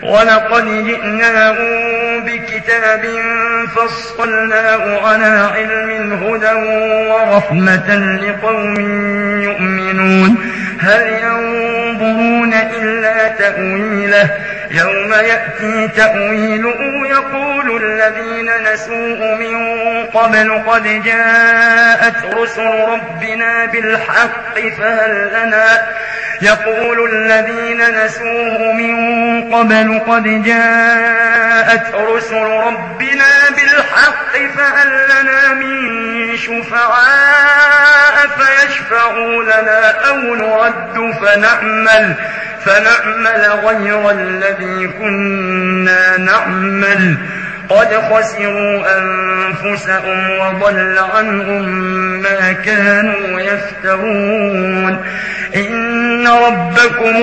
ولقد جئناهم بكتاب فصلناه على علم هدى ورحمة لقوم يؤمنون هل ينظرون إلا تأويله يوم يأتي تأويله يقول الذين نسوه من قبل قد جاءت رسل ربنا بالحق فهل لنا من شفعاء فيشفعوا لنا أو نرد فنعمل غير الذي كنا نعمل قد خسروا أنفسهم وضل عنهم ما كانوا يفترون إن ربكم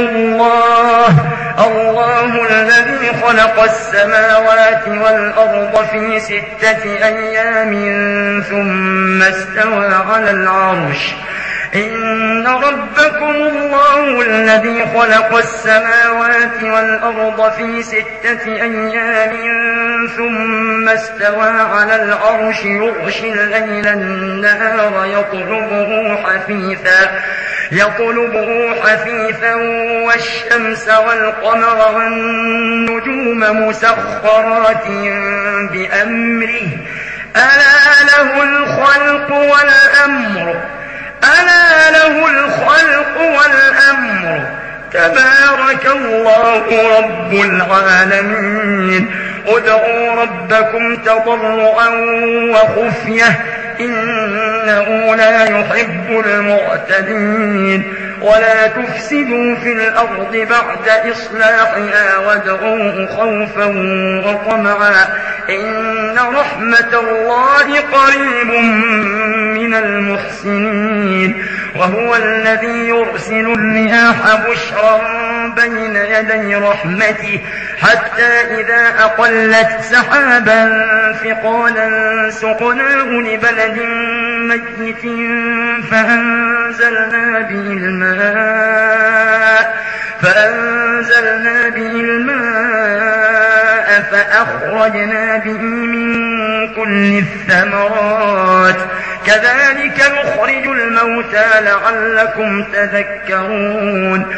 الله الذي خلق السماوات والأرض في 6 أيام ثم استوى على العرش إن ربكم الله الذي خلق السماوات والأرض في 6 أيام ثم استوى على العرش يغشي الليل النهار يطلبه حثيثا والشمس والقمر والنجوم مسخرات بأمره ألا له الخلق والأمر تبارك الله رب العالمين ادعوا ربكم تضرعا وخفية إنه لا يحب المعتدين ولا تفسدوا في الأرض بعد إصلاحها وادعوه خوفا وطمعا إن رحمة الله قريب من المحسنين وهو الذي يرسل الرياح بشرا بين يدي رحمته حتى إذا أقلت سحابا ثقالا سقناه لبلد ميت فأنزلنا به الماء فأخرجنا به من كل الثمرات كذلك نخرج الموتى لعلكم تذكرون